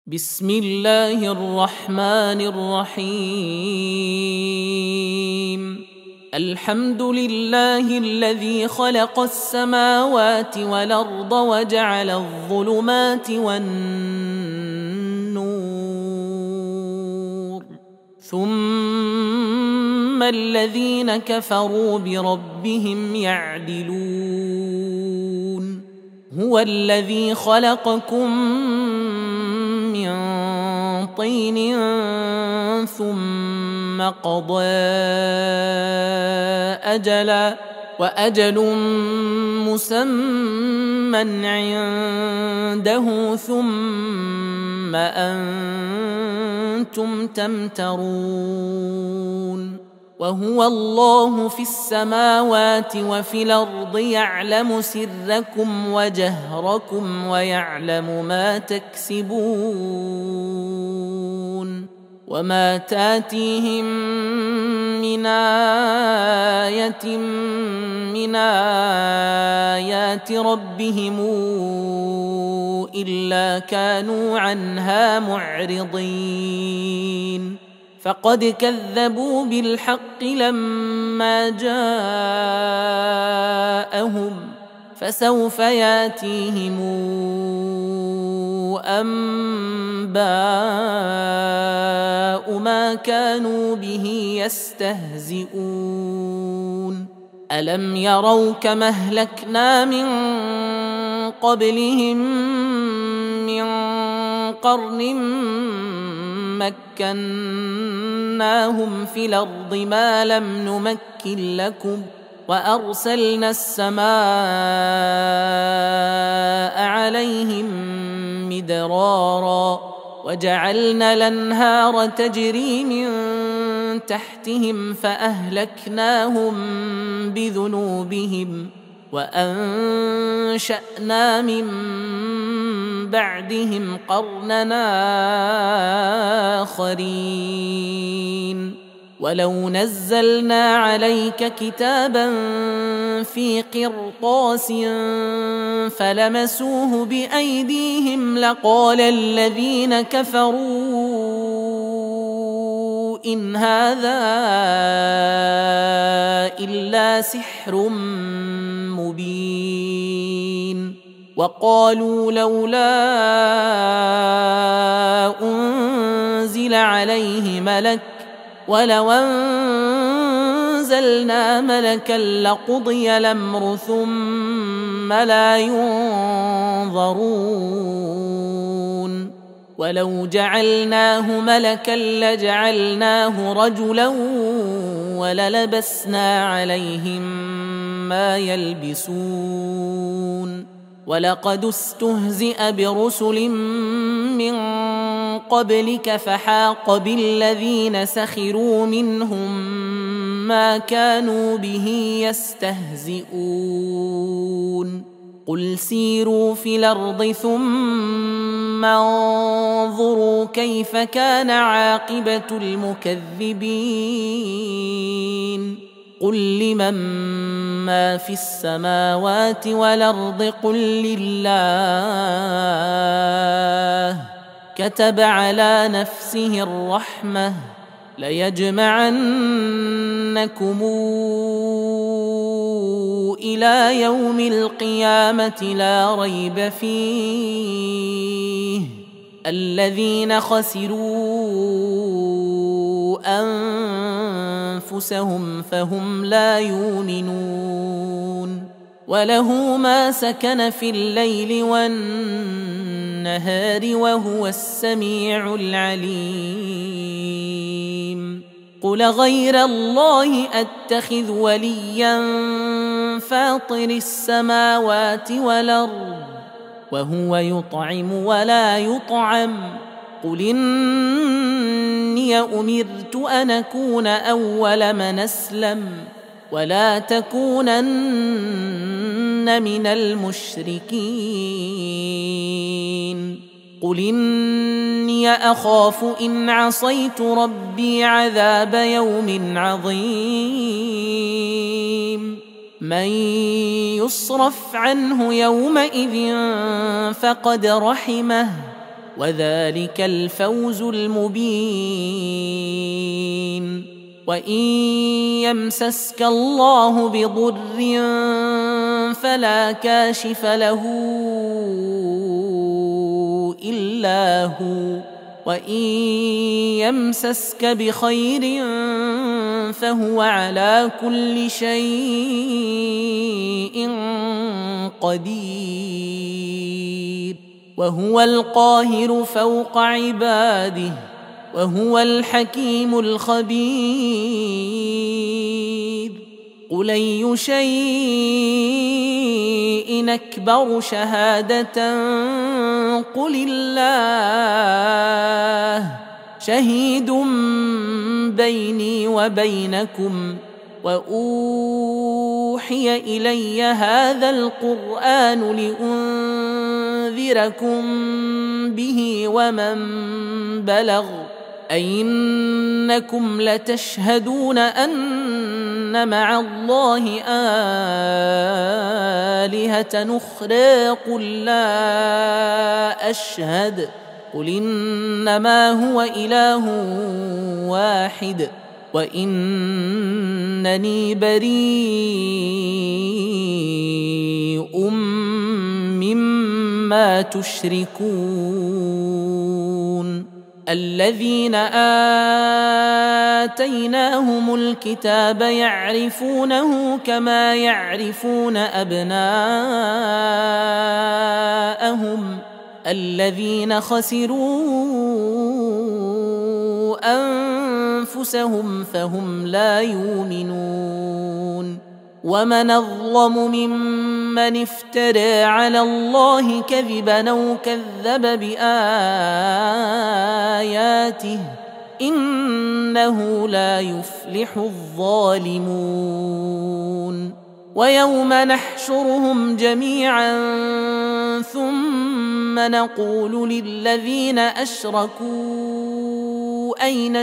بسم الله الرحمن الرحيم. الحمد لله الذي خلق السماوات والأرض وجعل الظلمات والنور، ثم الذين كفروا بربهم يعدلون. هو الذي خلقكم من طين ثم قضى أجلا وأجل مسمى عنده ثم أنتم تمترون. وهو الله في السماوات وفي الأرض، يعلم سركم وجهركم ويعلم ما تكسبون. وما تاتيهم من آية من آيات ربهم إلا كانوا عنها معرضين. فقد كذبوا بالحق لما جاءهم، فسوف ياتيهم أنباء ما كانوا به يستهزئون. ألم يروا كما أهلكنا من قبلهم من قرن مكناهم في الأرض ما لم نمكن لكم، وأرسلنا السماء عليهم مدرارا، وجعلنا الأنهار تجري من تحتهم فأهلكناهم بذنوبهم، وأنشأنا من بعدهم قرننا آخرين. ولو نزلنا عليك كتابا في قرطاس فلمسوه بأيديهم لقال الذين كفروا إن هذا إلا سحر مبين. وقالوا لولا أنزل عليه ملك، ولو أنزلنا ملكا لقضي الأمر ثم لا ينظرون. ولو جعلناه ملكا لجعلناه رجلا وللبسنا عليهم ما يلبسون. ولقد استهزئ برسل من قبلك فحاق بالذين سخروا منهم ما كانوا به يستهزئون. قل سيروا في الأرض ثم انظروا كيف كان عاقبة المكذبين. قل لمن ما في السماوات والأرض قل لله. كتب على نفسه الرحمة ليجمعنكم إلى يوم القيامة لا ريب فيه. الذين خسروا أنفسهم فهم لا يؤمنون. وله ما سكن في الليل والنهار وهو السميع العليم. قل غير الله أتخذ وليا فاطر السماوات والأرض وهو يطعم ولا يطعم. قل إني أمرت أن أكون أول من أسلم ولا تكونن من المشركين. قل إني أخاف إن عصيت ربي عذاب يوم عظيم. من يصرف عنه يومئذ فقد رحمه وذلك الفوز المبين. وإن يمسسك الله بضر فلا كاشف له إلا هو، وإن يمسسك بخير فهو على كل شيء قدير، وهو القاهر فوق عباده، وهو الحكيم الخبير. قل أي شيء أكبر شهادة قل الله شهيد بيني وبينكم، وأوحي إلي هذا القرآن لأنذركم به ومن بلغ أئنكم لتشهدون أن مع الله آلهة أخرى قل لا أشهد، قل إنما هو إله واحد وإنني بريء مما تشركون. الذين آتيناهم الكتاب يعرفونه كما يعرفون أبناءهم، الذين خسروا أنفسهم فهم لا يؤمنون. ومن أظلم ممن افترى على الله كذبا أو كذب بآياته إنه لا يفلح الظالمون. ويوم نحشرهم جميعا ثم نقول للذين أشركوا أين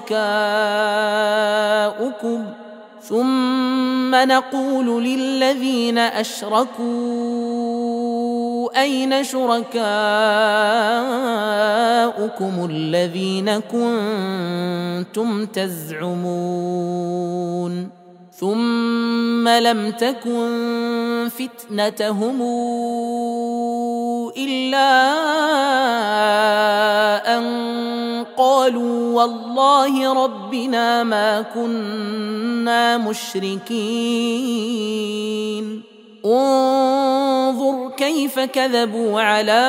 شركاؤكم الذين كنتم تزعمون ثم لم تكن فتنتهم إلا أن قالوا والله ربنا ما كنا مشركين. انظر كيف كذبوا على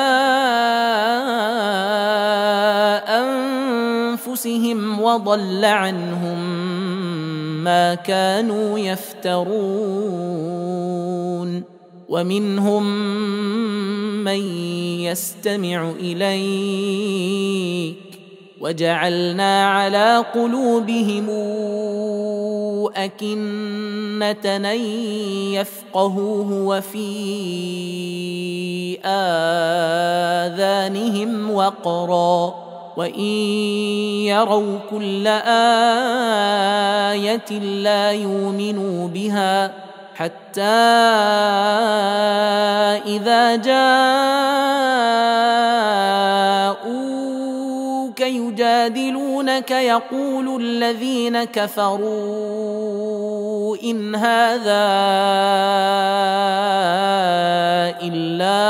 أنفسهم وضل عنهم ما كانوا يفترون. ومنهم من يستمع إليك وجعلنا على قلوبهم أكنة أن يفقهوه وفي آذانهم وقرا وإن يروا كل آية لا يؤمنوا بها حتى إذا جاءوك يجادلونك يقول الذين كفروا إن هذا إلا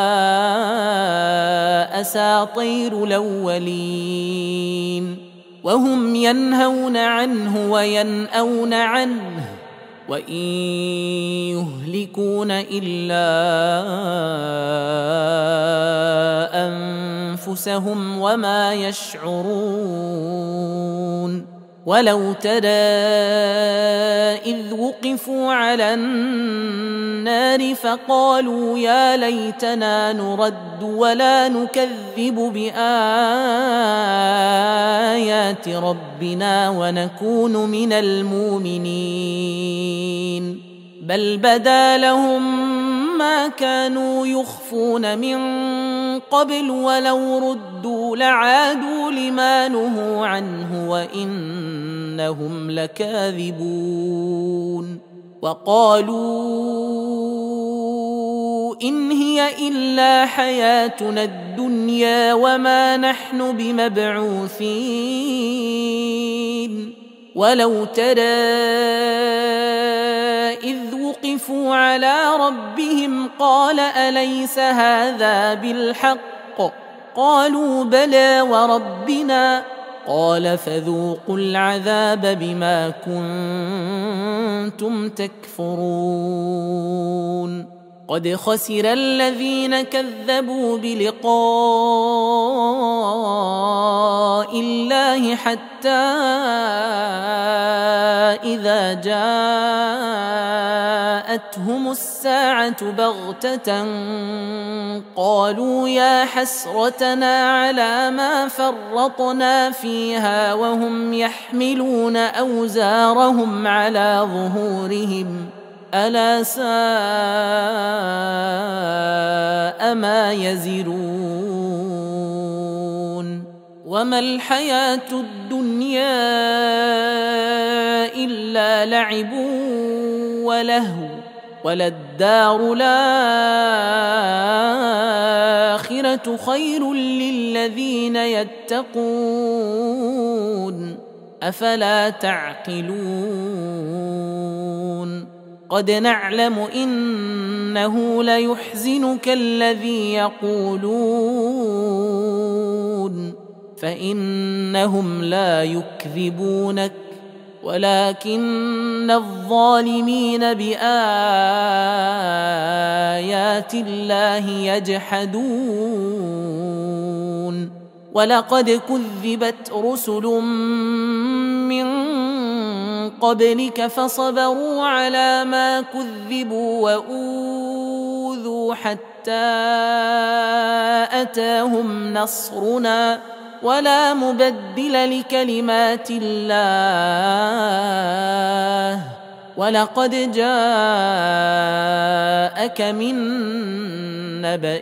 أساطير الأولين وهم ينهون عنه وينأون عنه وإن يهلكون إلا أنفسهم وما يشعرون. ولو ترى إذ وقفوا على النار فقالوا يا ليتنا نرد ولا نكذب بآيات ربنا ونكون من المؤمنين بل بدا لهم ما كانوا يخفون من قبل ولو ردوا لعادوا لما نهوا عنه وإنهم لكاذبون. وقالوا إن هي إلا حياتنا الدنيا وما نحن بمبعوثين ولو ترى إذ وقفوا على ربهم قال أليس هذا بالحق قالوا بلى وربنا قال فذوقوا العذاب بما كنتم تكفرون قد خسر الذين كذبوا بلقاء الله حتى إذا جاءتهم الساعة بغتة قالوا يا حسرتنا على ما فرطنا فيها وهم يحملون أوزارهم على ظهورهم ألا ساء ما يزرون وما الحياة الدنيا إلا لعب ولهو وللدار الآخرة خير للذين يتقون أفلا تعقلون قد نعلم إنه ليحزنك الذي يقولون فإنهم لا يكذبونك ولكن الظالمين بآيات الله يجحدون ولقد كذبت رسل من قبلك فصبروا على ما كذبوا وأوذوا حتى أتاهم نصرنا ولا مبدل لكلمات الله ولقد جاءك من نبأ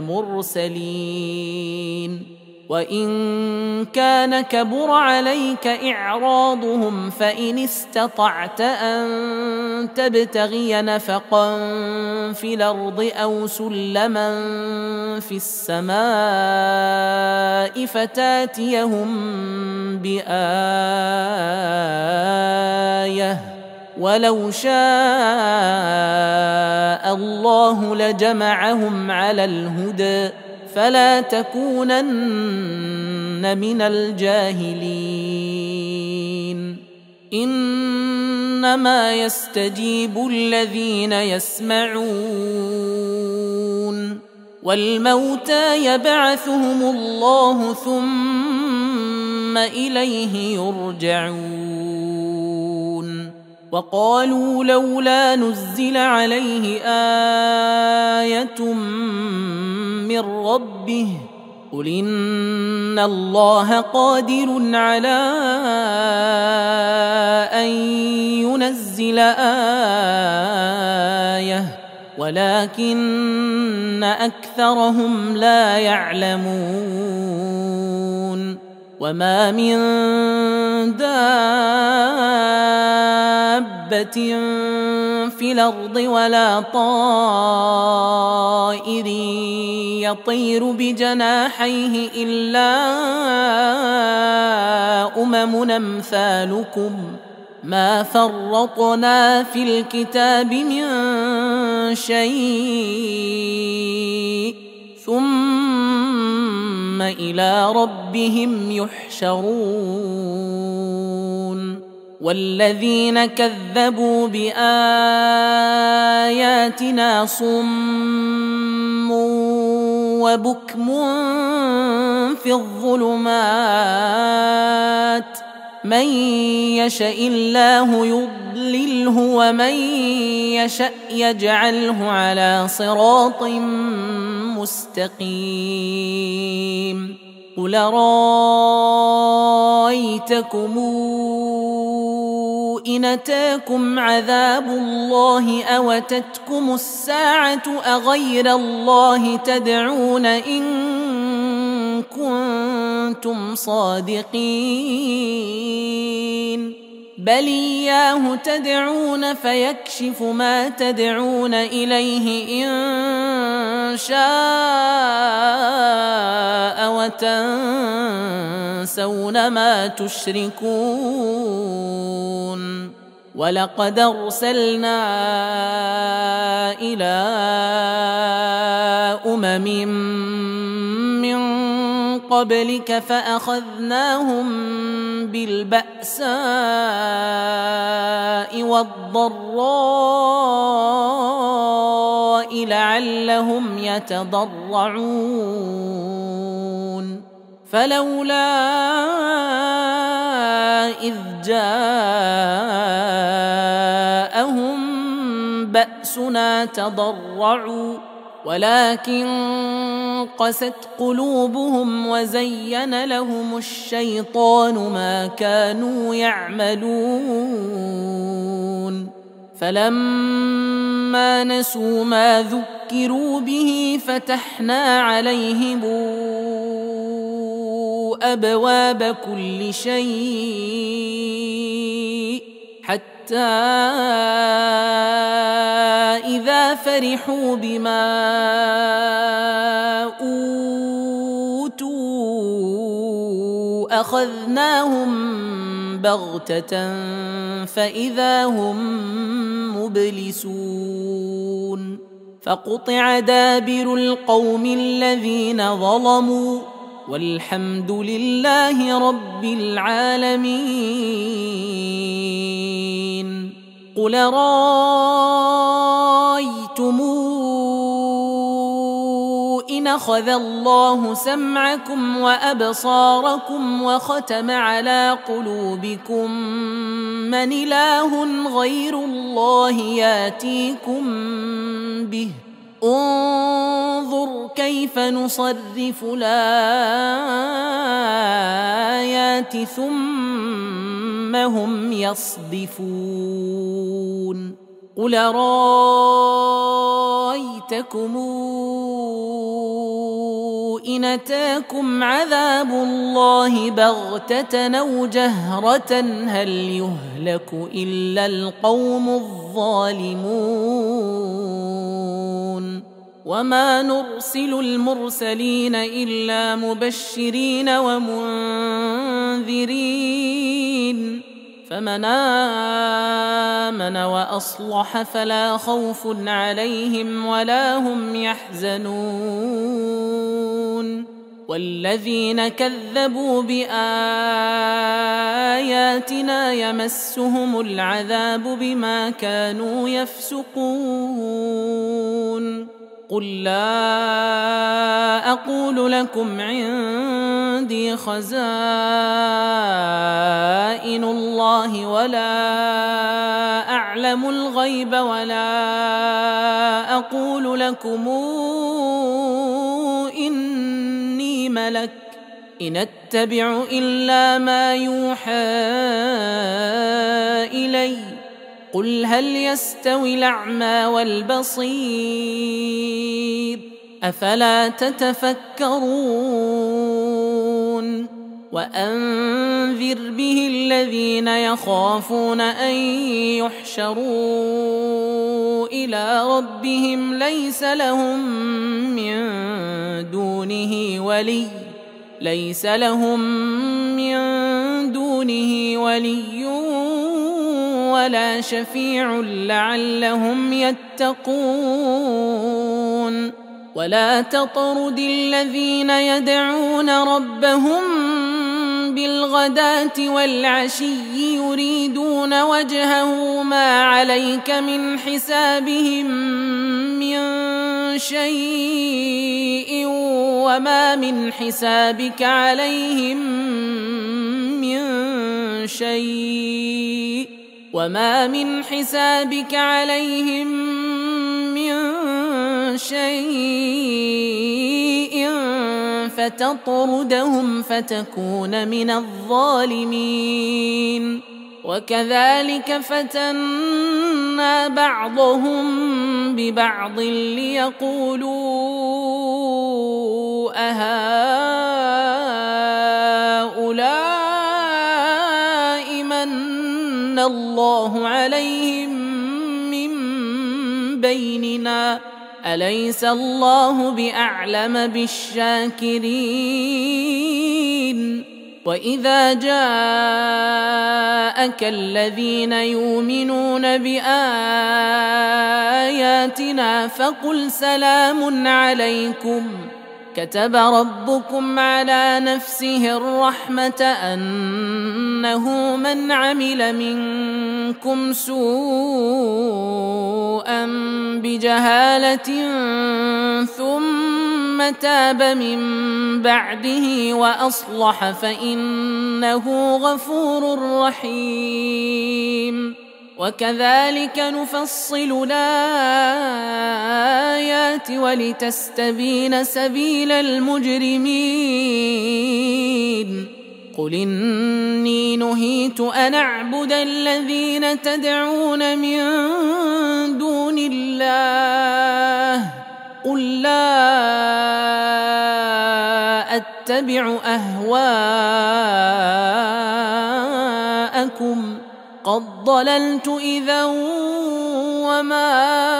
المرسلين وإن كان كبر عليك إعراضهم فإن استطعت أن تبتغي نفقا في الأرض أو سلما في السماء فتاتيهم بآية ولو شاء الله لجمعهم على الهدى فلا تكونن من الجاهلين إنما يستجيب الذين يسمعون والموتى يبعثهم الله ثم إليه يرجعون وقالوا لولا نزل عليه آية من ربه قل إن الله قادر على أن ينزل آية ولكن أكثرهم لا يعلمون وما من دابة في الأرض ولا طائر يطير بجناحيه إلا أمم أمثالكم ما فرطنا في الكتاب من شيء ثم إلى ربهم يحشرون والذين كذبوا بآياتنا صم وبكم في الظلمات من يشاء الله يضلله ومن يشاء يجعله على صراط مستقيم قل رأيتكم إن أتاكم عذاب الله أو أتتكم الساعة أغير الله تدعون إن كنتم صادقين بل إياه تدعون فيكشف ما تدعون إليه إن شاء وتنسون ما تشركون ولقد أرسلنا إلى أمم من قبلك فأخذناهم بالبأساء والضراء لعلهم يتضرعون فلولا إذ جاءهم بأسنا تضرعوا ولكن قست قلوبهم وزين لهم الشيطان ما كانوا يعملون فلما نسوا ما ذكروا به فتحنا عليهم أبواب كل شيء حتى إذا فرحوا بما أوتوا أخذناهم بغتة فإذا هم مبلسون فقطع دابر القوم الذين ظلموا والحمد لله رب العالمين قل رأيتم إن أخذ الله سمعكم وأبصاركم وختم على قلوبكم من إله غير الله ياتيكم به انظر كيف نصرف الآيات ثم هم يصدفون قل رأيتكم إن أتاكم عذاب الله بغتة أو جهرة هل يهلك إلا القوم الظالمون وما نرسل المرسلين إلا مبشرين ومنذرين فمن آمن وأصلح فلا خوف عليهم ولا هم يحزنون والذين كذبوا بآياتنا يمسهم العذاب بما كانوا يفسقون قل لا أقول لكم عندي خزائن الله ولا أعلم الغيب ولا أقول لكم إني ملك إن أتبع إلا ما يوحى إلي قل هل يستوي الأعمى والبصير أفلا تتفكرون وأنذر به الذين يخافون أن يحشروا إلى ربهم ليس لهم من دونه ولي ولا شفيع لعلهم يتقون ولا تطرد الذين يدعون ربهم بالغداة والعشي يريدون وجهه ما عليك من حسابهم من شيء وما من حسابك عليهم من شيء فتطردهم فتكون من الظالمين وكذلك فتنا بعضهم ببعض ليقولوا أهؤلاء من الله عليهم من بيننا أليس الله بأعلم بالشاكرين وإذا جاءك الذين يؤمنون بآياتنا فقل سلام عليكم كتب ربكم على نفسه الرحمة أنه من عمل منكم سوءا بجهالة ثم تاب من بعده وأصلح فإنه غفور رحيم وكذلك نفصل الآيات ولتستبين سبيل المجرمين قل إني نهيت أن أعبد الذين تدعون من دون الله قل لا أتبع أهواءكم قد ضللت إذا وما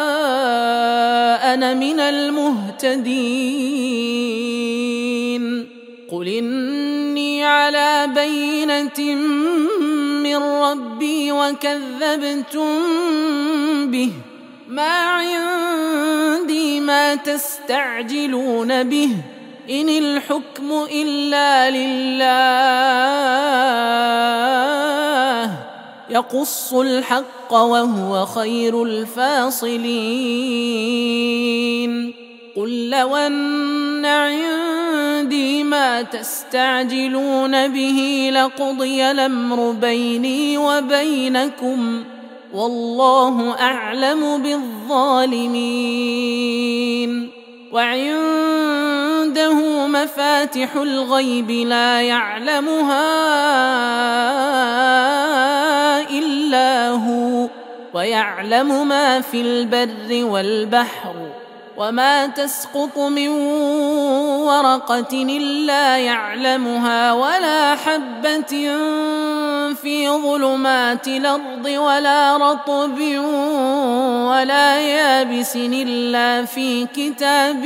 أنا من المهتدين قل إني على بينة من ربي وكذبتم به ما عندي ما تستعجلون به إن الحكم إلا لله يقص الحق وهو خير الفاصلين قل لو أن عندي ما تستعجلون به لقضي الأمر بيني وبينكم والله أعلم بالظالمين وعنده مفاتح الغيب لا يعلمها إلا هو ويعلم ما في البر والبحر وما تسقط من ورقة إلا يعلمها ولا حبة في ظلمات الأرض ولا رطب ولا يابس إلا في كتاب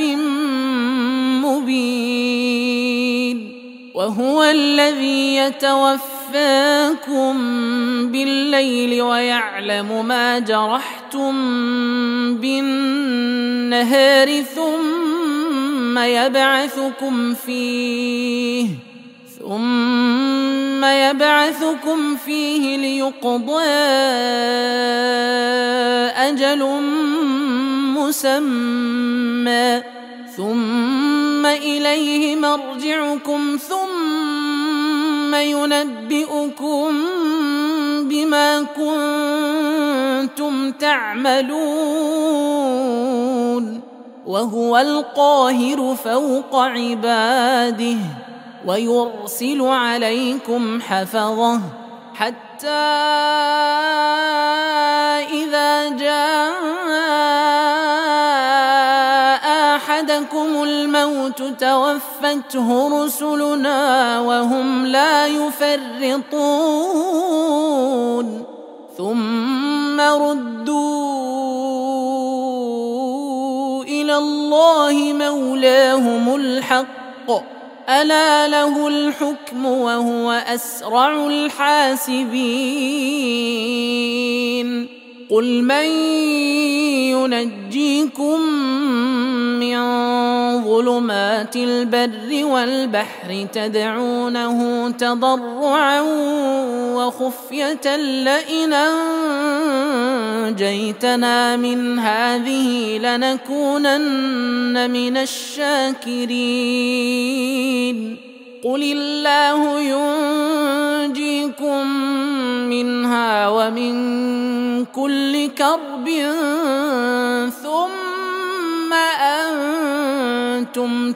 مبين وهو الذي يتوفاكم بالليل ويعلم ما جرحتم بالنهار ثم يبعثكم فيه ليقضى أجل مسمى ثم إليه مرجعكم ثم ينبئكم بما كنتم تعملون وهو القاهر فوق عباده ويرسل عليكم حفظه حتى إذا جاء أحدكم الموت توفته رسلنا وهم لا يفرطون ثم ردوا إلى الله مولاهم الحق ألا له الحكم وهو أسرع الحاسبين قل من ينجيكم من ظلمات البر والبحر تدعونه تضرعا وخفية لئن أنجيتنا من هذه لنكونن من الشاكرين قل الله ينجيكم منها ومن كل كرب ثم أنتم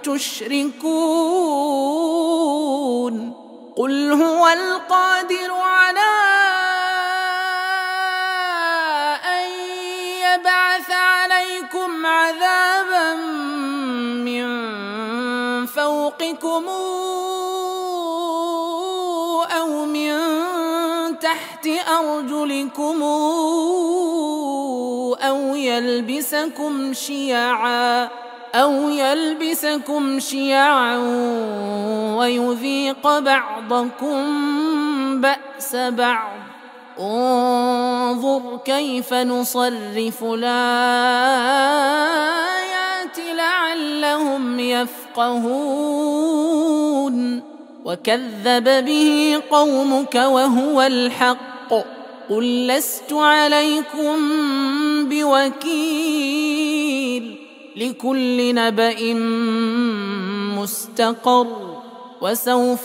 تشركون قل هو القادر على أن يبعث عليكم عذابا من فوقكم أو من تحت أرجلكم أو يلبسكم شيعا ويذيق بعضكم بأس بعض. انظر كيف نصرف الآيات لعلهم يفقهون. وكذب به قومك وهو الحق قل لست عليكم بوكيل لكل نبأ مستقر وسوف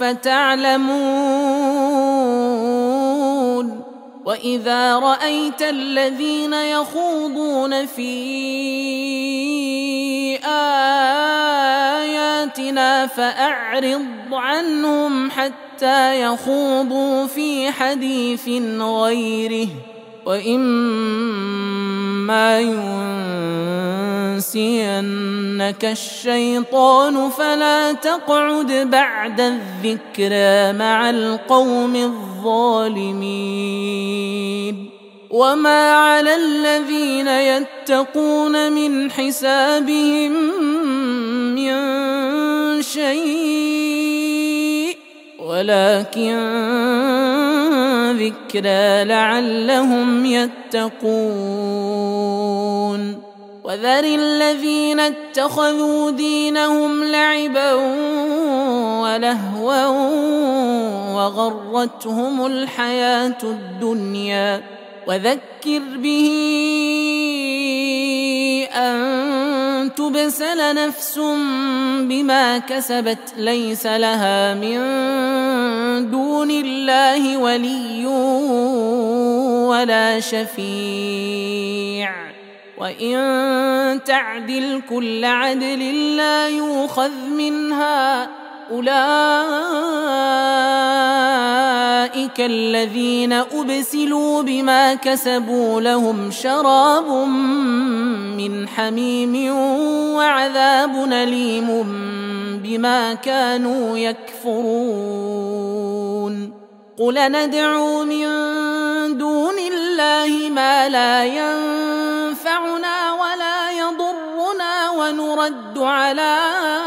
تعلمون. وإذا رأيت الذين يخوضون في آياتنا فأعرض عنهم حتى يخوضوا في حديث غيره، وإما ينسينك الشيطان فلا تقعد بعد الذكرى مع القوم الظالمين. وما على الذين يتقون من حسابهم من شيء ولكن ذكرى لعلهم يتقون. وذر الذين اتخذوا دينهم لعبا ولهوا وغرتهم الحياة الدنيا وذكر به أن تبسل نفس بما كسبت ليس لها من دون الله ولي ولا شفيع، وإن تعدل كل عدل لا يؤخذ منها. أولئك الذين أبسلوا بما كسبوا لهم شراب من حميم وعذاب أليم بما كانوا يكفرون. قل ندعو من دون الله ما لا ينفعنا ولا يضرنا ونرد على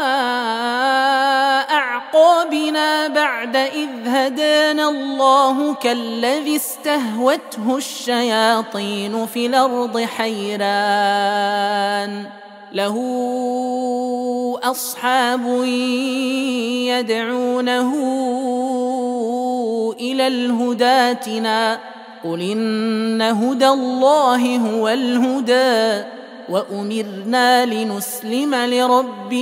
أعقابنا بعد إذ هدانا الله كالذي استهوته الشياطين في الأرض حيران له أصحاب يدعونه إلى الهدى ائتنا. قل إن هدى الله هو الهدى وأمرنا لنسلم لرب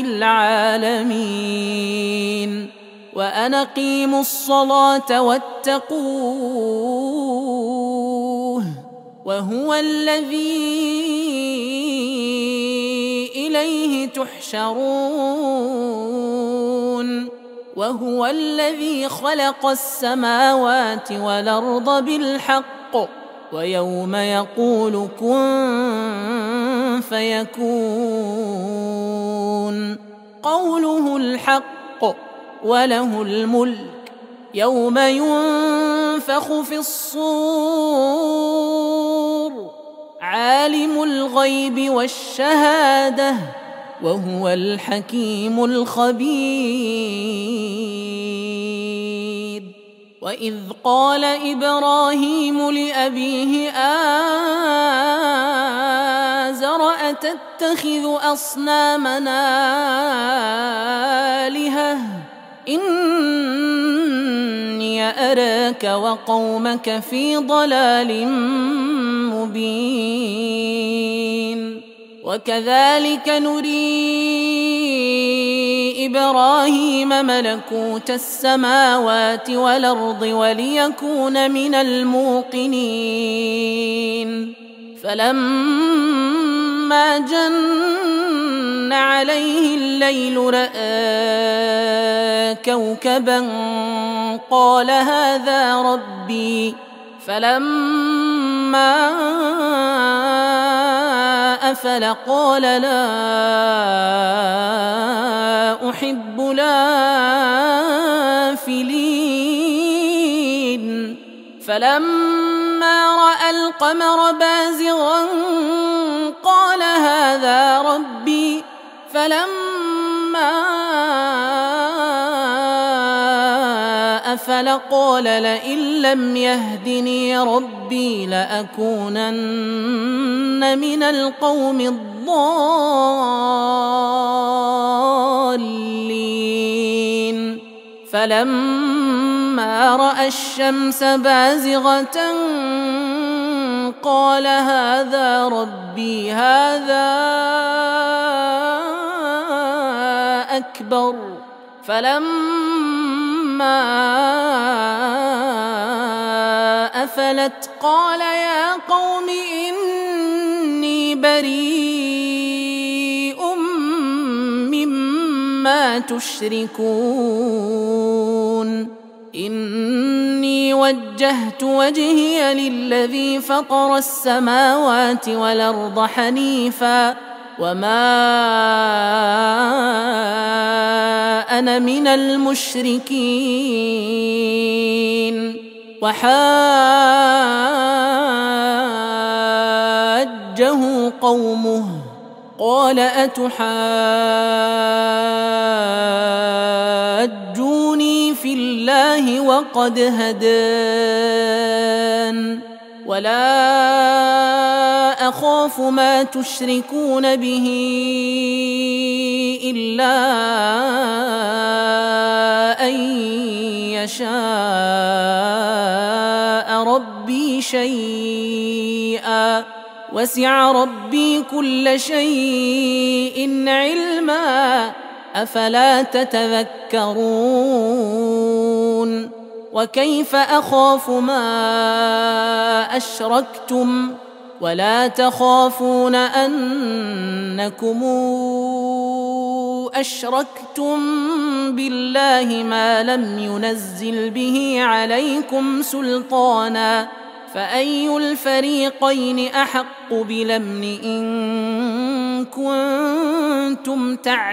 العالمين وأن أقيموا الصلاة واتقوه وهو الذي إليه تحشرون. وهو الذي خلق السماوات والأرض بالحق ويوم يقول كن فيكون قوله الحق وله الملك يوم ينفخ في الصور عالم الغيب والشهادة وهو الحكيم الخبير. وإذ قال إبراهيم لأبيه آزر أتتخذ أصنامنا آلهة إني أراك وقومك في ضلال مبين. وكذلك نري إبراهيم ملكوت السماوات والأرض وليكون من الموقنين. فلما جن عليه الليل رأى كوكبا قال هذا ربي فلما أفل قال لا أحب الآفلين. فلما فلما رأى القمر بازغا قال هذا ربي فلما أفل قال لئن لم يهدني ربي لأكونن من القوم الضالين فلما رأى الشمس بازغة قال هذا ربي هذا أكبر فلما أفلت قال يا قوم إني بريء مما تشركون إني وجهت وجهي للذي فطر السماوات والأرض حنيفا وما أنا من المشركين وحاجه قومه قال أتحاجوني في الله وقد هدان ولا أخاف ما تشركون به إلا أن يشاء ربي شيئا وسع ربي كل شيء علما أفلا تتذكرون وكيف أخاف ما أشركتم ولا تخافون أنكم أشركتم بالله ما لم ينزل به عليكم سلطانا فأي الفريقين أحق بالأمن إن كنتم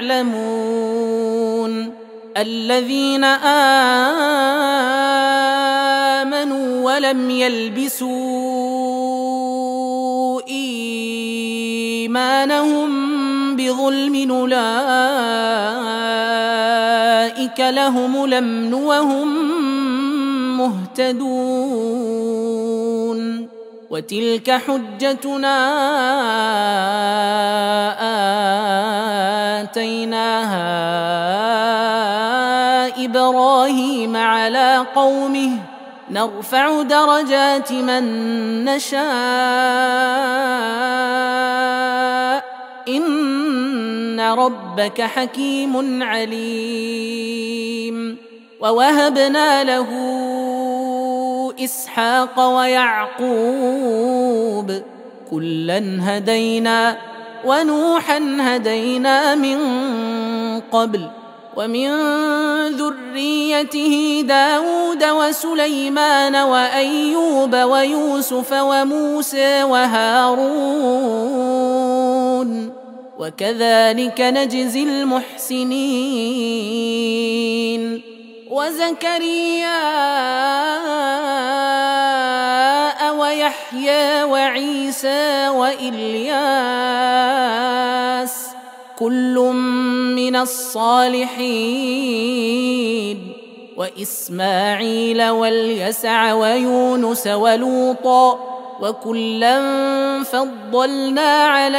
تعلمون الذين آمنوا ولم يلبسوا إيمانهم بظلم أولئك لهم الأمن وهم مهتدون وتلك حجتنا آتيناها إبراهيم على قومه نرفع درجات من نشاء إن ربك حكيم عليم ووهبنا له إسحاق ويعقوب كلا هدينا ونوحا هدينا من قبل ومن ذريته داود وسليمان وأيوب ويوسف وموسى وهارون وكذلك نجزي المحسنين وزكريا ويحيى وعيسى وإلياس كل من الصالحين وإسماعيل واليسع ويونس ولوطا وكلا فضلنا على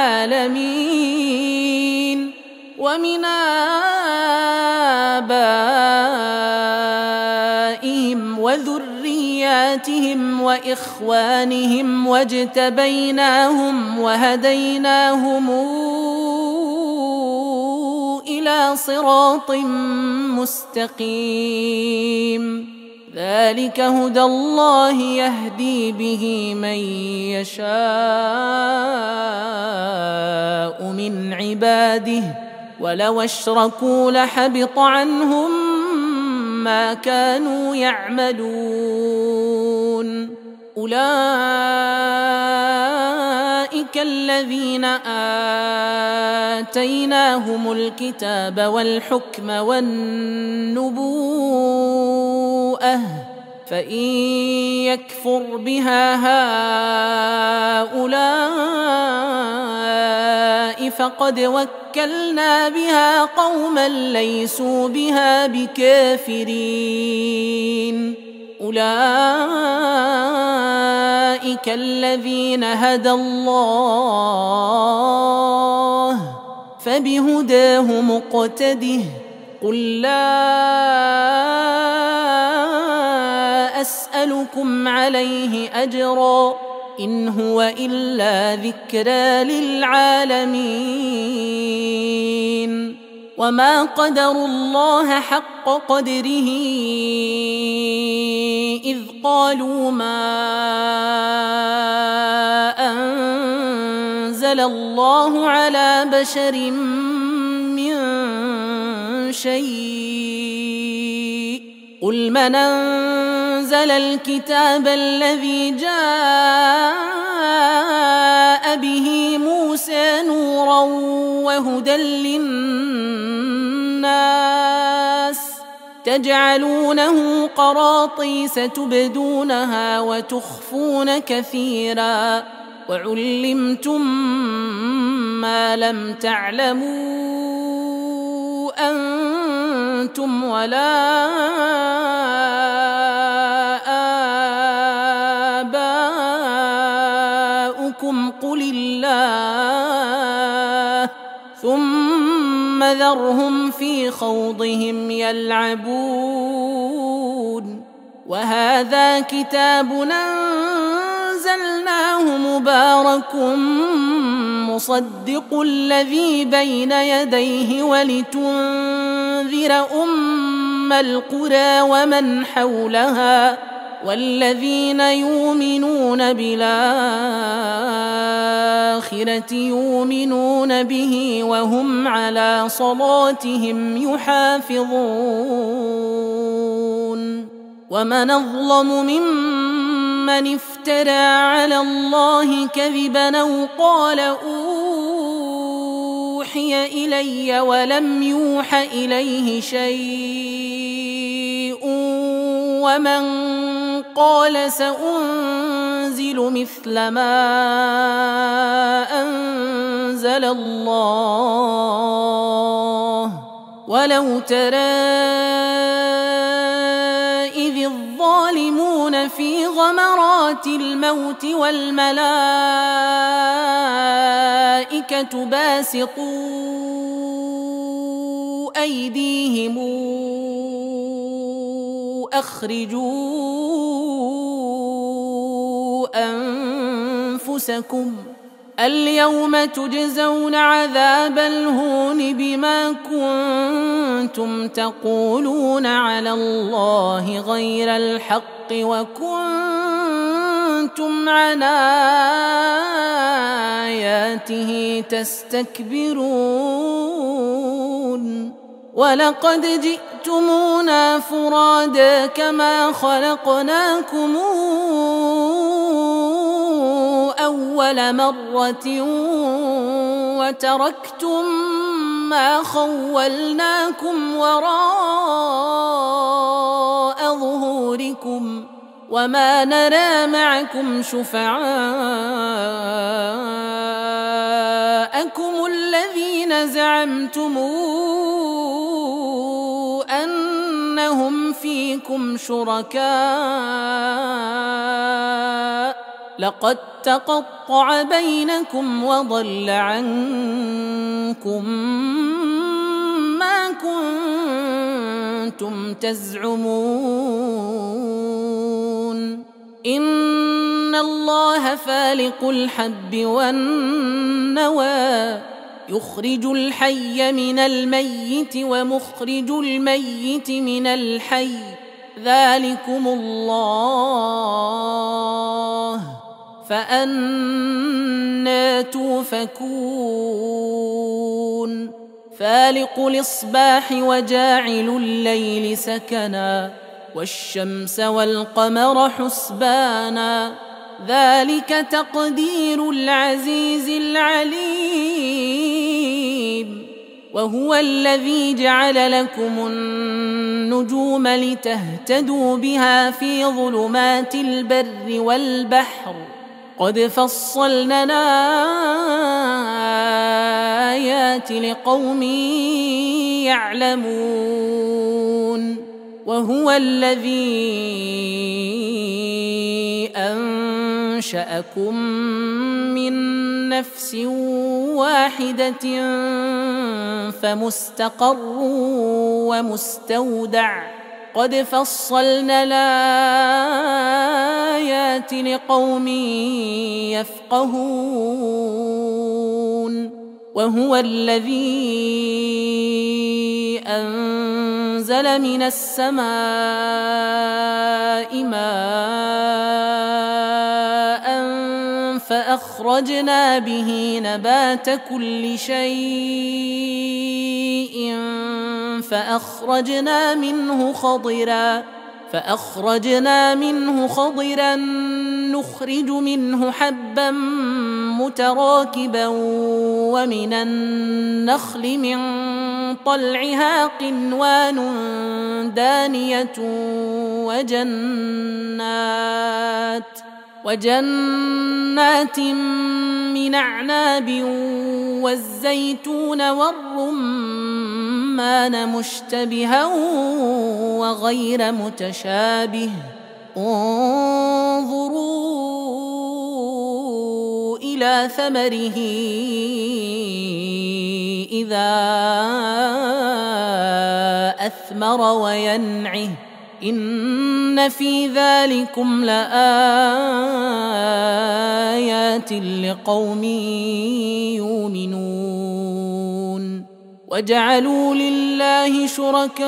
العالمين ومن آبائهم وذرياتهم وإخوانهم واجتبيناهم وهديناهم إلى صراط مستقيم ذلك هدى الله يهدي به من يشاء من عباده ولو اشركوا لحبط عنهم ما كانوا يعملون أولئك الذين آتيناهم الكتاب والحكم والنبوءة فإن يكفر بها هؤلاء فقد وكلنا بها قوما ليسوا بها بكافرين أولئك الذين هدى الله فبهداه مقتده قل لا أسألكم عليه أجرا إن هو إلا ذكرى للعالمين وما قدروا الله حق قدره إذ قالوا ما أنزل الله على بشر من شيء قل من أنزل الكتاب الذي جاء به موسى نورا وهدى للناس تجعلونه قراطيس تبدونها وتخفون كثيرا وعلمتم ما لم تعلموا أنتم ولا آباؤكم قل الله ثم ذرهم في خوضهم يلعبون وهذا كتاب أنزلناه مبارك مصدق الذي بين يديه ولتنذر أم القرى ومن حولها والذين يؤمنون بالآخرة يؤمنون به وهم على صلاتهم يحافظون ومن أظلم ممن افترى على الله كذبا أو قال أوحي إلي ولم يوح إليه شيء ومن قال سأنزل مثل ما أنزل الله ولو ترى إذ الظالمون في غمرات الموت والملائكة باسطوا أيديهم أخرجوا أنفسكم اليوم تجزون عذاب الهون بما كنتم تقولون على الله غير الحق وكنتم عن آياته تستكبرون ولقد جئتمونا فرادا كما خلقناكم أول مرة وتركتم ما خولناكم وراء ظهوركم وما نرى معكم شفعاءكم الذين زعمتم أنهم فيكم شركاء لقد تقطع بينكم وضل عنكم ما كنتم تزعمون إن الله فالق الحب والنوى يخرج الحي من الميت ومخرج الميت من الحي ذلكم الله فأنى توفكون فالق الإصباح وجاعل الليل سكنا والشمس والقمر حسبانا ذلك تقدير العزيز العليم وهو الذي جعل لكم النجوم لتهتدوا بها في ظلمات البر والبحر قد فصلنا الآيات لقوم يعلمون وهو الذي أنشأكم من نفس واحدة فمستقر ومستودع قد فصلنا الآيات لقوم يفقهون وهو الذي أنزل من السماء ماء فأخرجنا به نبات كل شيء فأخرجنا منه خضرا نخرج منه حبا متراكبا ومن النخل من طلعها قنوان دانية وجنات من أعناب والزيتون والرمان مشتبها وغير متشابه انظروا إلى ثمره إذا أثمر وينعه إن في ذلكم لآيات لقوم يؤمنون وجعلوا لله شركاء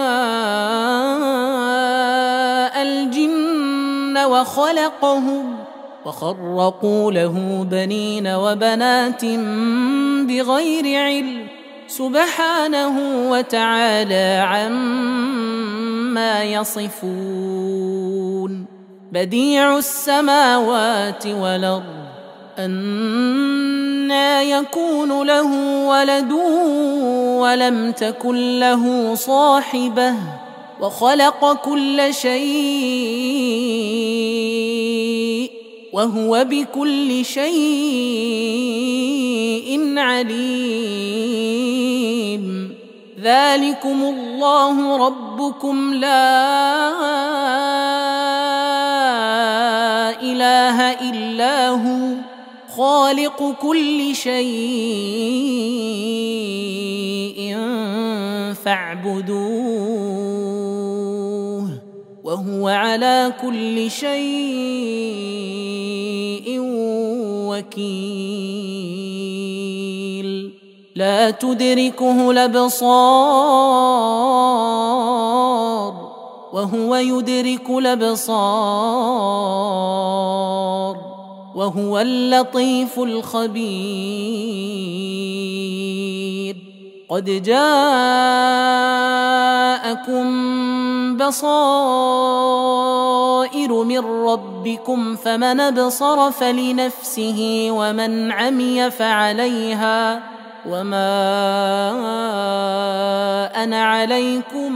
الجن وخلقهم وخرقوا له بنين وبنات بغير علم سبحانه وتعالى عما يصفون بديع السماوات والأرض أنى يكون له ولد ولم تكن له صاحبة وخلق كل شيء وهو بكل شيء عليم ذلكم الله ربكم لا إله إلا هو خالق كل شيء فاعبدوه وهو على كل شيء وكيل لا تدركه الأبصار وهو يدرك الأبصار وهو اللطيف الخبير قد جاءكم بصائر من ربكم فمن أبصر فلنفسه ومن عمي فعليها وما أنا عليكم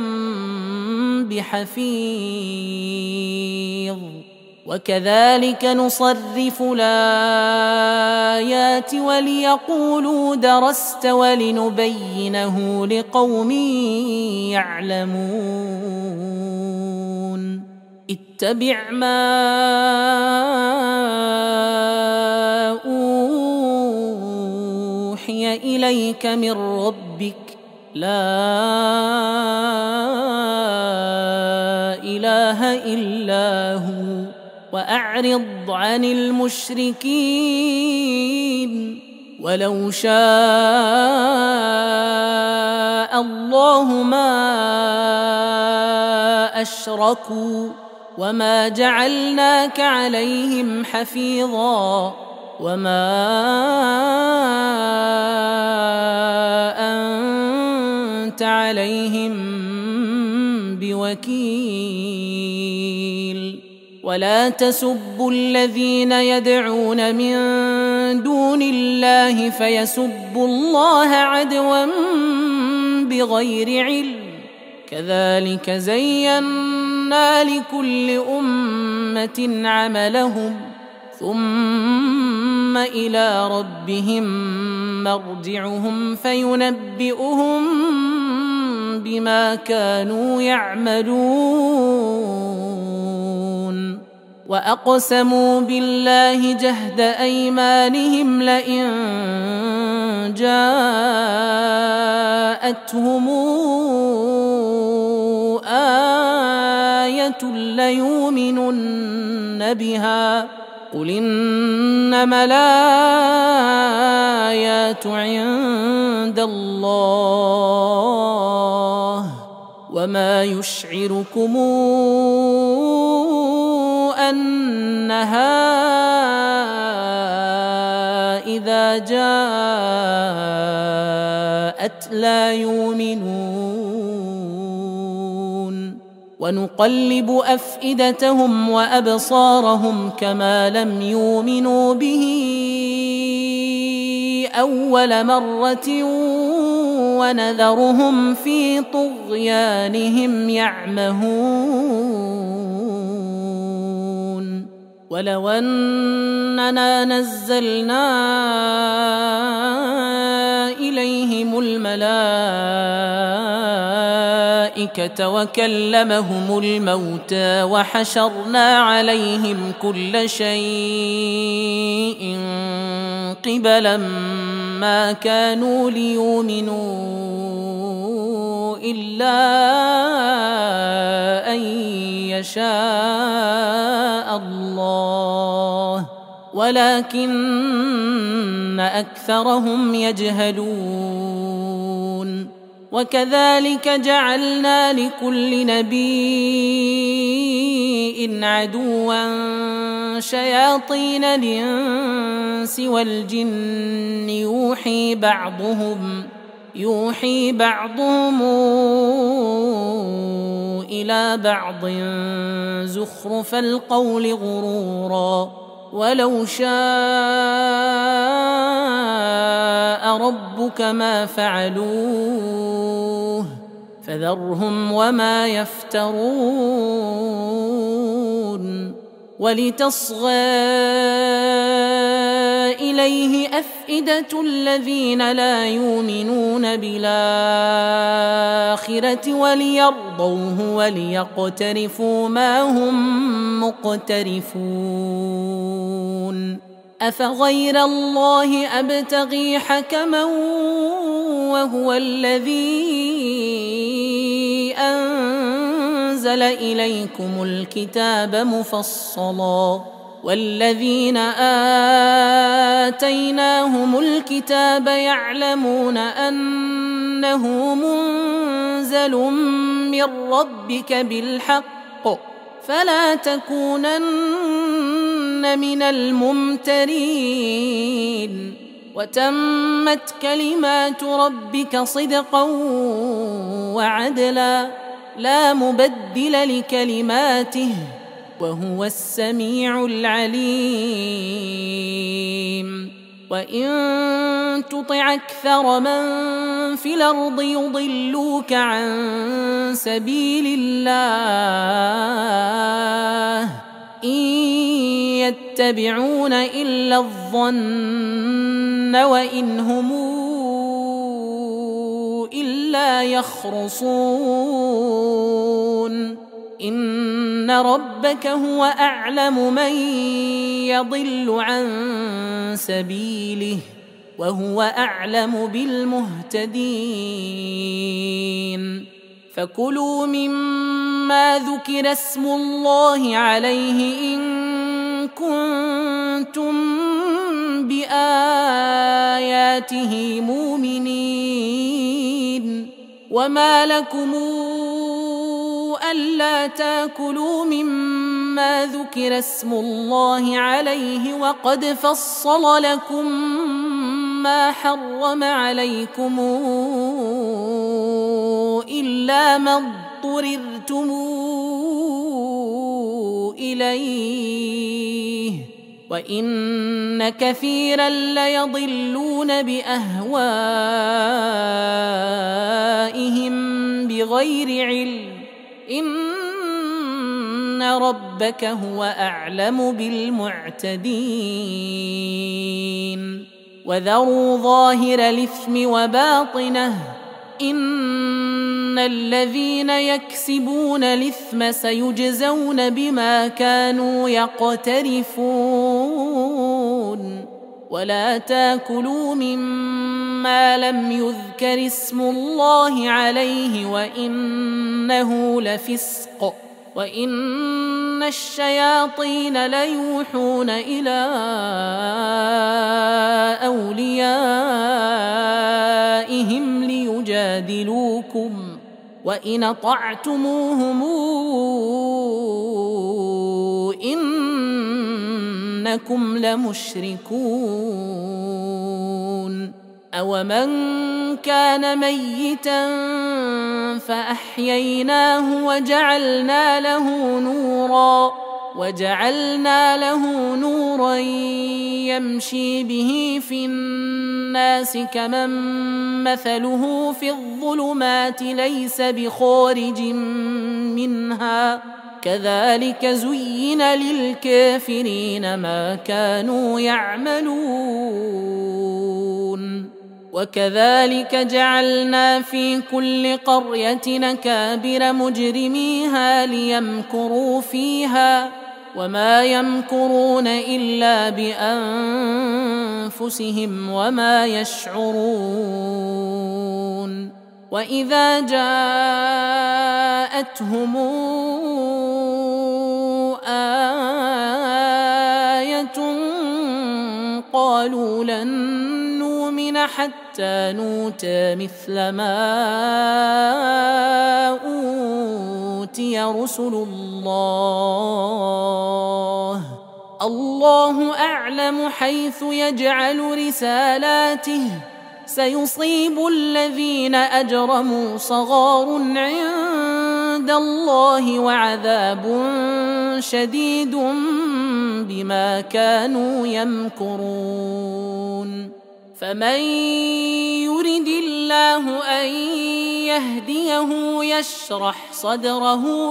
بحفيظ وكذلك نصرف الآيات وليقولوا درست ولنبينه لقوم يعلمون اتبع ما أوحي إليك من ربك لا إله إلا هو وأعرض عن المشركين ولو شاء الله ما أشركوا وما جعلناك عليهم حفيظا وما أنت عليهم بوكيل ولا تسبوا الذين يدعون من دون الله فيسبوا الله عدوا بغير علم كذلك زينا لكل أمة عملهم ثم إلى ربهم مرجعهم فينبئهم بما كانوا يعملون وأقسموا بالله جهد أيمانهم لئن جاءتهم آية ليؤمنن بها قل إنما الآيات عند الله وما يشعركم أنها إذا جاءت لا يؤمنون ونقلب أفئدتهم وأبصارهم كما لم يؤمنوا به أول مرة ونذرهم في طغيانهم يعمهون ولو أننا نزلنا إليهم الملائكة وكلمهم الموتى وحشرنا عليهم كل شيء قبلا ما كانوا ليؤمنوا إلا أن يشاء الله ولكن أكثرهم يجهلون وكذلك جعلنا لكل نبي عدوا شياطين الإنس والجن يوحي بعضهم إلى بعض زخرف القول غرورا ولو شاء ربك ما فعلوه فذرهم وما يفترون ولتصغى إليه أفئدة الذين لا يؤمنون بالآخرة وليرضوه وليقترفوا ما هم مقترفون أفغير الله أبتغي حكما وهو الذي أنزل إليكم الكتاب مفصلا والذين آتيناهم الكتاب يعلمون أنه منزل من ربك بالحق فلا تكونن من الممترين وتمت كلمات ربك صدقا وعدلا لا مبدل لكلماته وهو السميع العليم وإن تطع أكثر من في الأرض يضلوك عن سبيل الله إن يتبعون إلا الظن وإن هم إلا يخرصون إن ربك هو أعلم من يضل عن سبيله وهو أعلم بالمهتدين فكلوا مما ذكر اسم الله عليه إن كنتم بآياته مؤمنين وما لكم ألا تاكلوا مما ذكر اسم الله عليه وقد فصل لكم ما حرم عليكم إلا ما اضطررتم إليه وإن كثيرا ليضلون بأهوائهم بغير علم إن ربك هو أعلم بالمعتدين وذروا ظاهر الإثم وباطنه إن الذين يكسبون الإثم سيجزون بما كانوا يقترفون ولا تاكلوا مما لم يذكر اسم الله عليه وإنه لفسق وإن الشياطين ليوحون إلى أوليائهم ليجادلوكم وإن أطعتموهم إنكم لمشركون أومن كان ميتا فأحييناه وجعلنا له نورا يمشي به في الناس كمن مثله في الظلمات ليس بخارج منها كذلك زين للكافرين ما كانوا يعملون وكذلك جعلنا في كل قرية أكابر مجرميها ليمكروا فيها وما يمكرون إلا بأنفسهم وما يشعرون وإذا جاءتهم آية قالوا لن نؤمن حتى نؤتى مثل ما أوتي رسل الله أعلم حيث يجعل رسالاته سيصيب الذين أجرموا صغار عند الله وعذاب شديد بما كانوا يمكرون فمن يرد الله أن يهديه يشرح صدره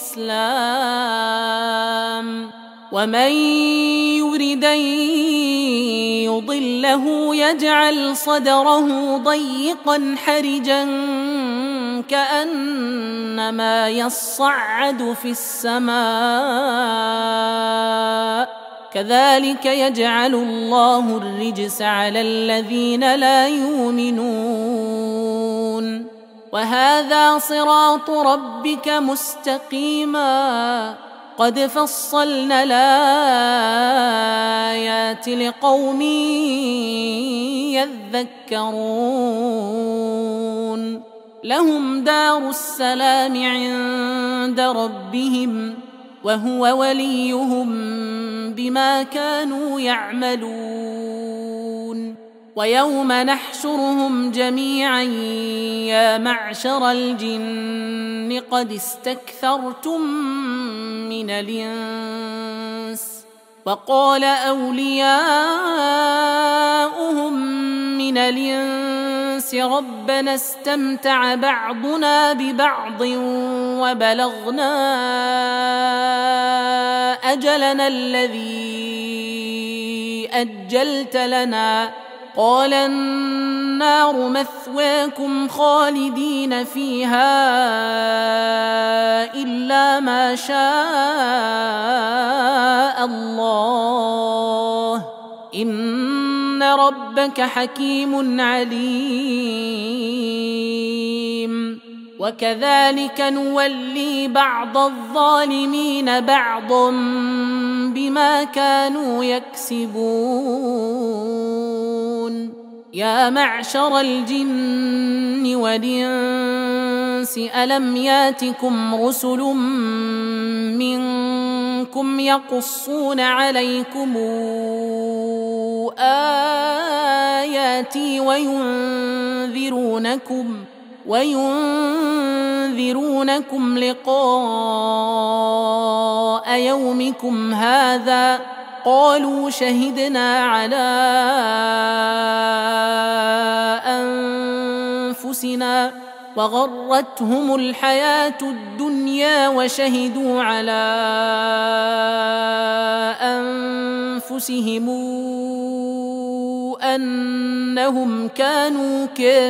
للإسلام ومن يرد أن يضله يجعل صدره ضيقا حرجا كأنما يصعد في السماء كذلك يجعل الله الرجس على الذين لا يؤمنون وهذا صراط ربك مستقيما قد فصلنا الآيات لقوم يذكرون لهم دار السلام عند ربهم وهو وليهم بما كانوا يعملون ويوم نحشرهم جميعا يا معشر الجن قد استكثرتم من الإنس وقال أولياؤهم من الإنس ربنا استمتع بعضنا ببعض وبلغنا أجلنا الذي أجلت لنا قال النار مثواكم خالدين فيها إلا ما شاء الله إن ربك حكيم عليم وكذلك نولي بعض الظالمين بعضا بما كانوا يكسبون يا معشر الجن والإنس ألم ياتكم رسل منكم يقصون عليكم آياتي وينذرونكم لقاء يومكم هذا قالوا شهدنا على أنفسنا وغرتهم الحياة الدنيا وشهدوا على أنفسهم أنهم كانوا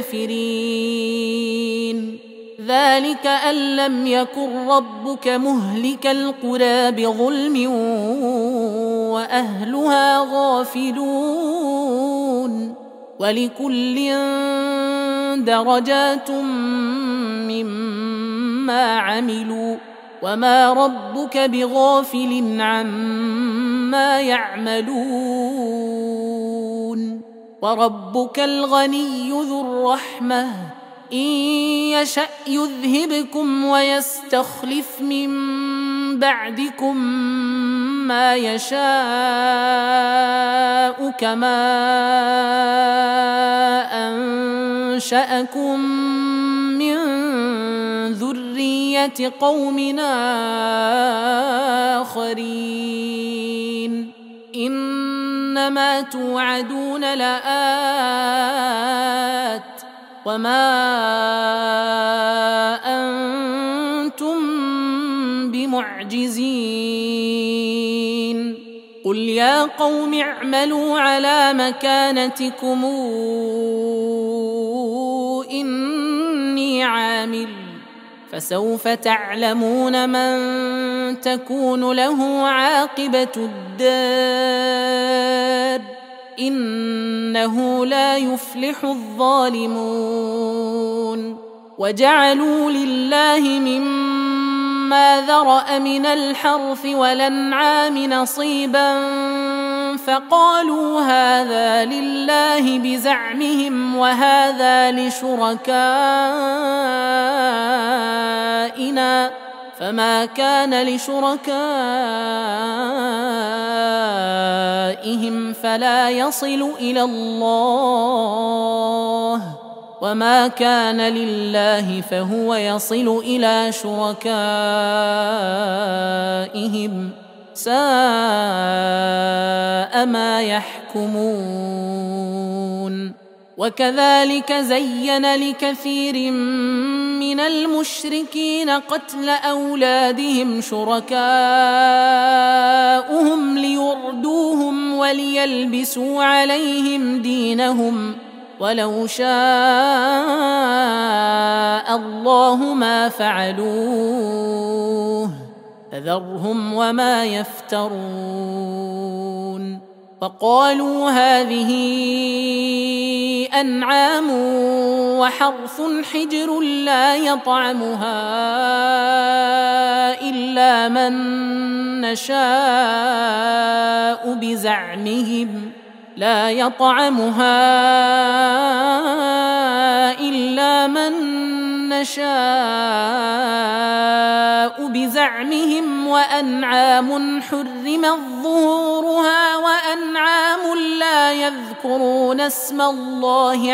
كافرين ذلك أن لم يكن ربك مهلك القرى بظلم وأهلها غافلون ولكل درجات مما عملوا وما ربك بغافل عما يعملون وربك الغني ذو الرحمة إن يشأ يذهبكم ويستخلف من بعدكم ما يشاء كما أنشأكم من ذرية قوم آخرين إنما توعدون لآت وما أنتم بمعجزين قل يا قوم اعملوا على مكانتكم إني عامل فسوف تعلمون من تكون له عاقبة الدار إنه لا يفلح الظالمون وجعلوا لله مما ذرأ من الحرث والأنعام نصيبا فقالوا هذا لله بزعمهم وهذا لشركائنا فما كان لشركائهم فلا يصل إلى الله وما كان لله فهو يصل إلى شركائهم ساء ما يحكمون وكذلك زين لكثير من المشركين قتل أولادهم شركاؤهم ليردوهم وليلبسوا عليهم دينهم ولو شاء الله ما فعلوه فذرهم وما يفترون وقالوا هذه أنعام وحرث حجر لا يطعمها إلا من نشاء بزعمهم لا يطعمها إلا من نشاء بزعمهم وأنعام حرمت ظهورها وأنعام لا يذكرون اسم الله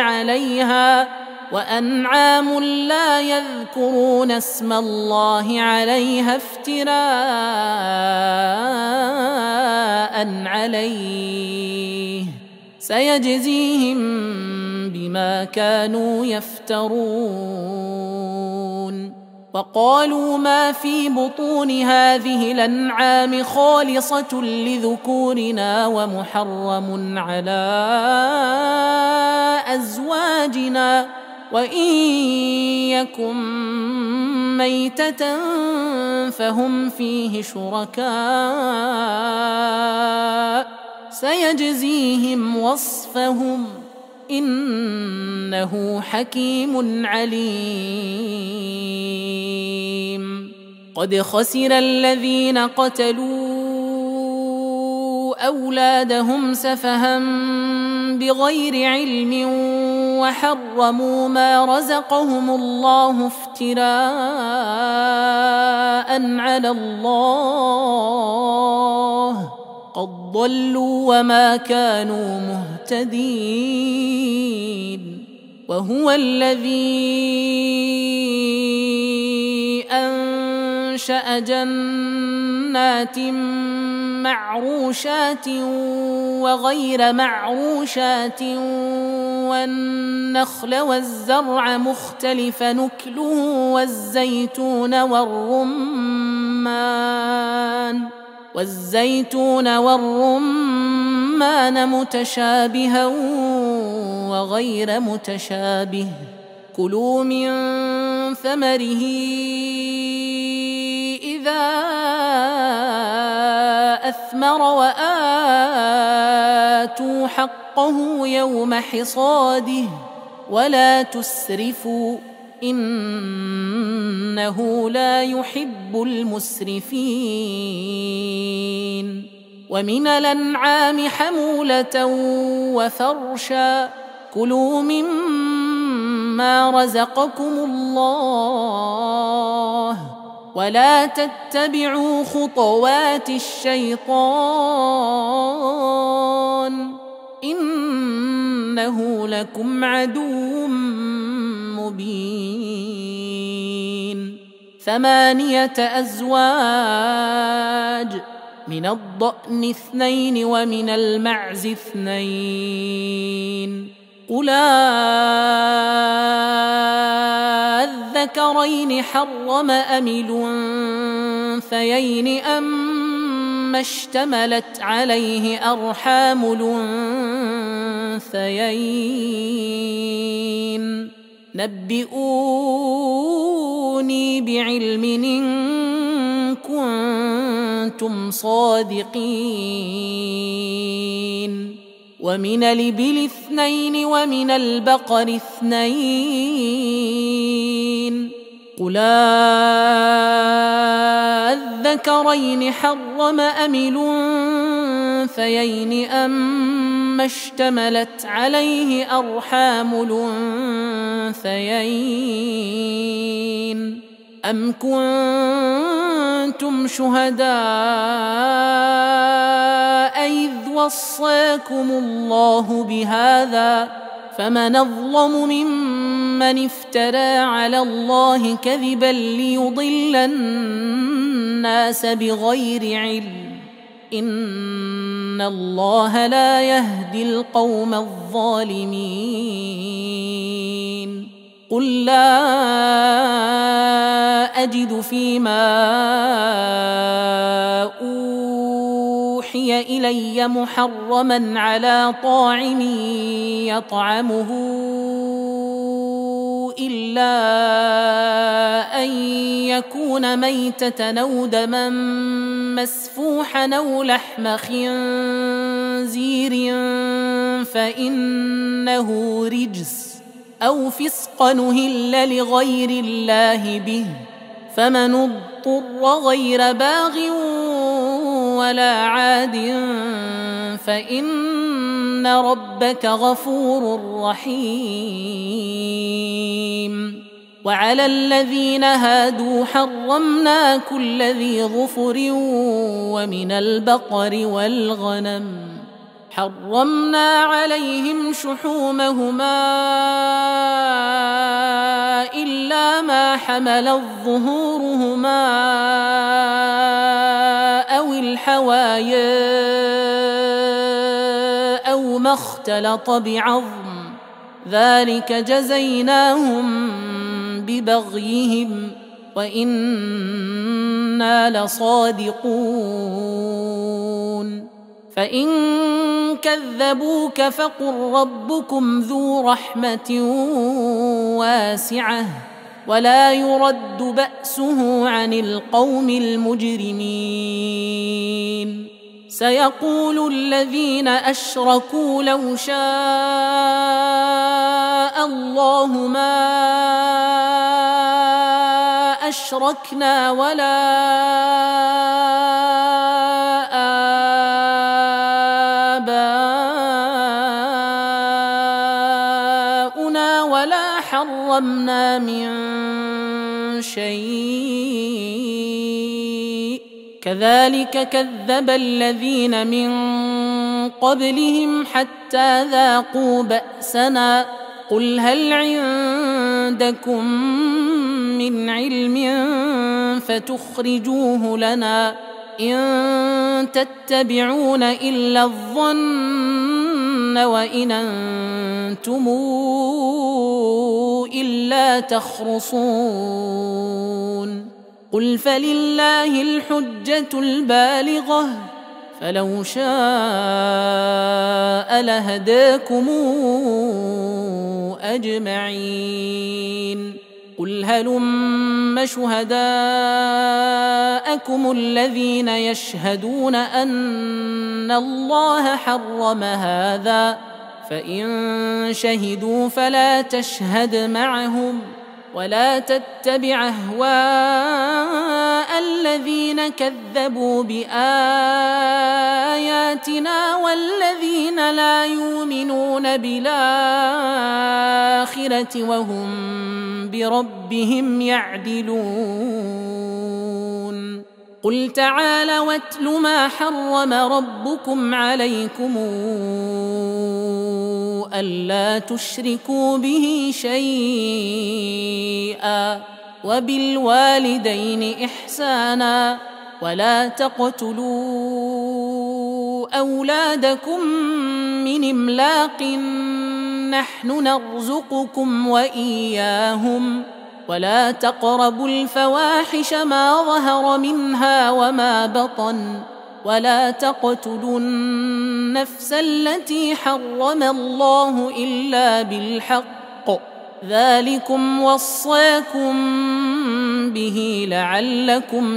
عليها افتراء عليه سيجزيهم بما كانوا يفترون وقالوا ما في بطون هذه الأنعام خالصة لذكورنا ومحرم على أزواجنا وإن يكن ميتة فهم فيه شركاء سيجزيهم وصفهم إنه حكيم عليم قد خسر الذين قتلوا أولادهم سفها بغير علم وحرموا ما رزقهم الله افتراء على الله قد ضلوا وما كانوا مهتدين وهو الذي أنشأ جنات معروشات وغير معروشات والنخل والزرع مختلفا نكله والزيتون والرمان متشابها وغير متشابه كلوا من ثمره إذا أثمر وآتوا حقه يوم حصاده ولا تسرفوا إنه لا يحب المسرفين ومن الأنعام حمولة وفرشا كلوا مما رزقكم الله ولا تتبعوا خطوات الشيطان إنه لكم عدو مبين 8 أزواج من الضأن 2 ومن المعز 2 قل الذكرين حرم أم الأنثيين أما اشتملت عليه أرحام الأنثيين نبئوني بعلم إن كنتم صادقين ومن الإبل 2 ومن البقر 2 قل الذكرين حرم أم الأنثيين أما اشتملت عليه أرحام الأنثيين أم كنتم شهداء إذ وصاكم الله بهذا فمن أظلم ممن افترى على الله كذبا ليضل الناس بغير علم إن الله لا يهدي القوم الظالمين قل لا أجد فيما أوحي إلي محرما على طاعم يطعمه إلا أن يكون ميتة أو دما مسفوحا أو لحم خنزير فإنه رجس أو فسقا أهل لغير الله به فمن اضطر غير باغ ولا عاد فإن ربك غفور رحيم وعلى الذين هادوا حرمنا كل ذي ظفر ومن البقر والغنم حرمنا عليهم شحومهما إلا ما حملت ظهورهما أو الحوايا أو ما اختلط بعظم ذلك جزيناهم ببغيهم وإنا لصادقون فإن كذبوك فقل ربكم ذو رحمة واسعة ولا يرد بأسه عن القوم المجرمين سيقول الذين أشركوا لو شاء الله ما أشركنا ولا آباؤنا ولا حرمنا من شيء كذلك كذب الذين من قبلهم حتى ذاقوا بأسنا قل هل عندكم من علم فتخرجوه لنا إن تتبعون إلا الظن وإن أنتم إلا تخرصون قل فلله الحجة البالغة فلو شاء لهداكم أجمعين قل هلم شهداءكم الذين يشهدون أن الله حرم هذا فإن شهدوا فلا تشهد معهم ولا تتبع أهواء الذين كذبوا بآياتنا والذين لا يؤمنون بالآخرة وهم بربهم يعدلون قل تعالوا واتل ما حرم ربكم عليكم ألا تشركوا به شيئا وبالوالدين إحسانا ولا تقتلوا أولادكم من إملاق نحن نرزقكم وإياهم ولا تقربوا الفواحش ما ظهر منها وما بطن ولا تقتلوا النفس التي حرم الله إلا بالحق ذلكم وصاكم به لعلكم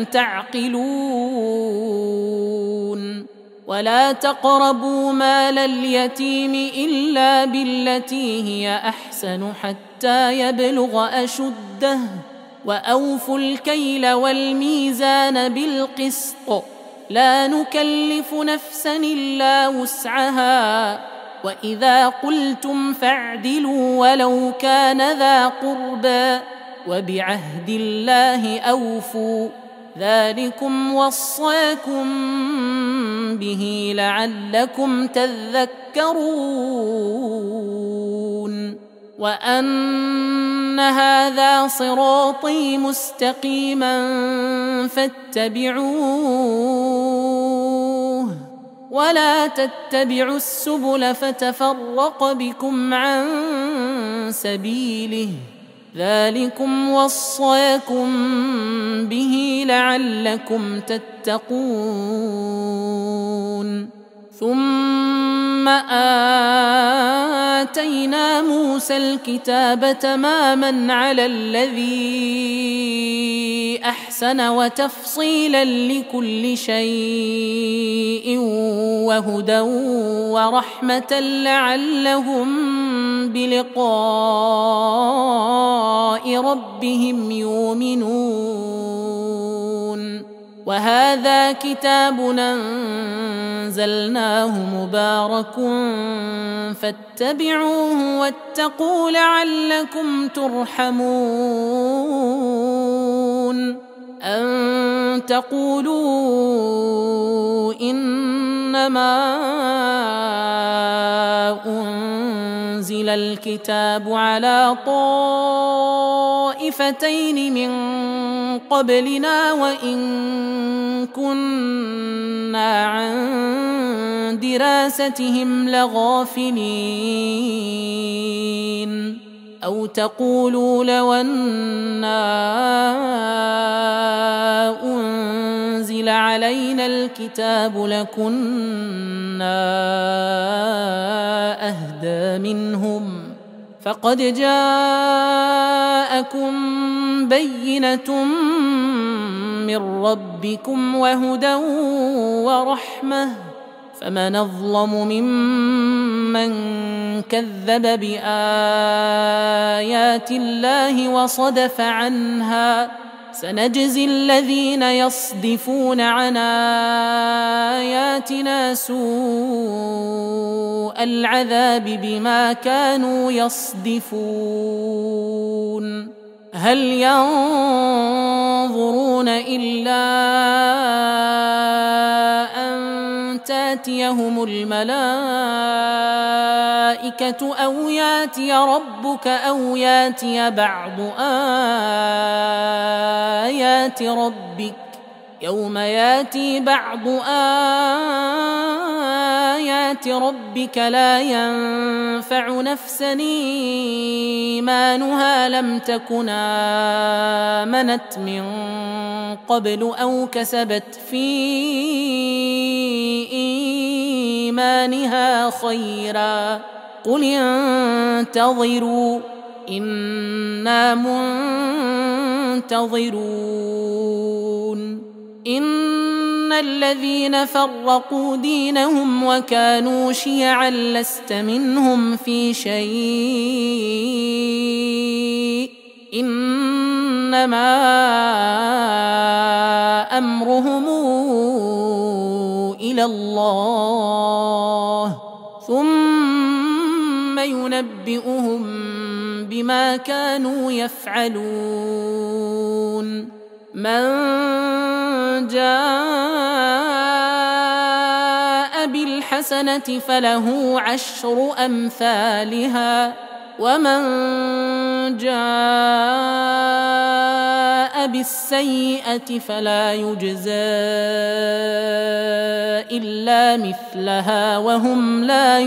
تعقلون ولا تقربوا مال اليتيم إلا بالتي هي أحسن حتى يبلغ أشده وأوفوا الكيل والميزان بالقسط لا نكلف نفسا إلا وسعها وإذا قلتم فاعدلوا ولو كان ذا قربى وبعهد الله أوفوا ذلكم وصاكم به لعلكم تذكرون وأن هذا صراطي مستقيما فاتبعوه ولا تتبعوا السبل فتفرق بكم عن سبيله ذلكم وصاكم به لعلكم تتقون ثم آتينا موسى الكتاب تماما على الذي أحسن وتفصيلا لكل شيء وهدى ورحمة لعلهم بلقاء ربهم يؤمنون وهذا كتاب أنزلناه مبارك فاتبعوه واتقوا لعلكم ترحمون أن تقولوا إنما أنزل الكتاب على طائفتين من قبلنا وإن كنا عن دراستهم لغافلين أو تقولوا لو أنا أنزل علينا الكتاب لكنا أهدى منهم فقد جاءكم بينة من ربكم وهدى ورحمة فمن أظلم ممن كذب بآيات الله وصدف عنها سنجزي الذين يصدفون عن آياتنا سوء العذاب بما كانوا يصدفون هل ينظرون إلا أن تاتيهم الملائكة أو ياتي ربك أو ياتي بعض آيات ربك يوم ياتي بعض آيات آيات ربك لا ينفع نفسا إيمانها لم تكن آمنت من قبل أو كسبت في إيمانها خيرا قل انتظروا إنا منتظرون إن الذين فرقوا دينهم وكانوا شيعا لست منهم في شيء إنما أمرهم إلى الله ثم ينبئهم بما كانوا يفعلون من جاء بالحسنة فله 10 أمثالها ومن جاء بالسيئة فلا يجزى إلا مثلها وهم لا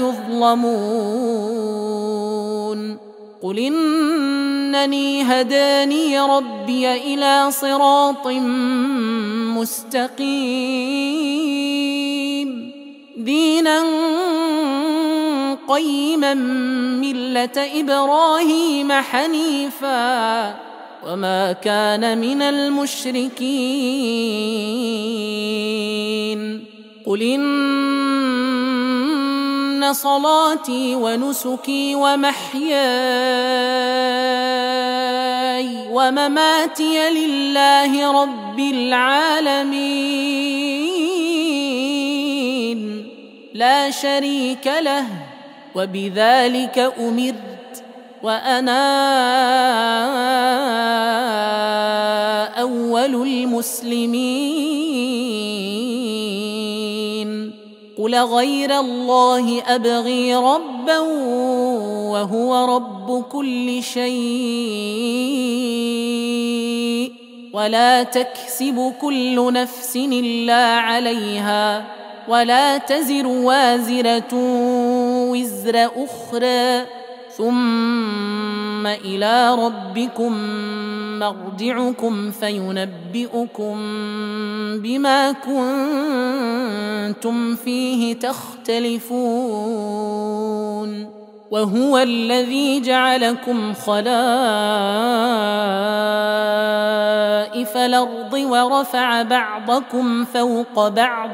يظلمون قل إنني هداني ربي إلى صراط مستقيم دينا قيما ملة إبراهيم حنيفا وما كان من المشركين قل إن صلاتي ونسكي ومحياي ومماتي لله رب العالمين لا شريك له وبذلك أمرت وأنا أول المسلمين قل غير الله أبغي ربا وهو رب كل شيء ولا تكسب كل نفس إلا عليها ولا تزر وازرة وزر أخرى ثم إلى ربكم مرجعكم فينبئكم بما كنتم فيه تختلفون وهو الذي جعلكم خلائف الأرض ورفع بعضكم فوق بعض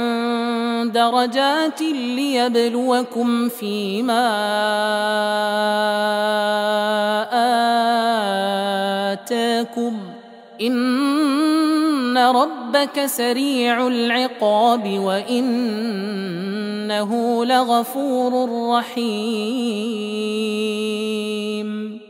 درجات ليبلوكم فيما آتاكم إن ربك سريع العقاب وإنه لغفور رحيم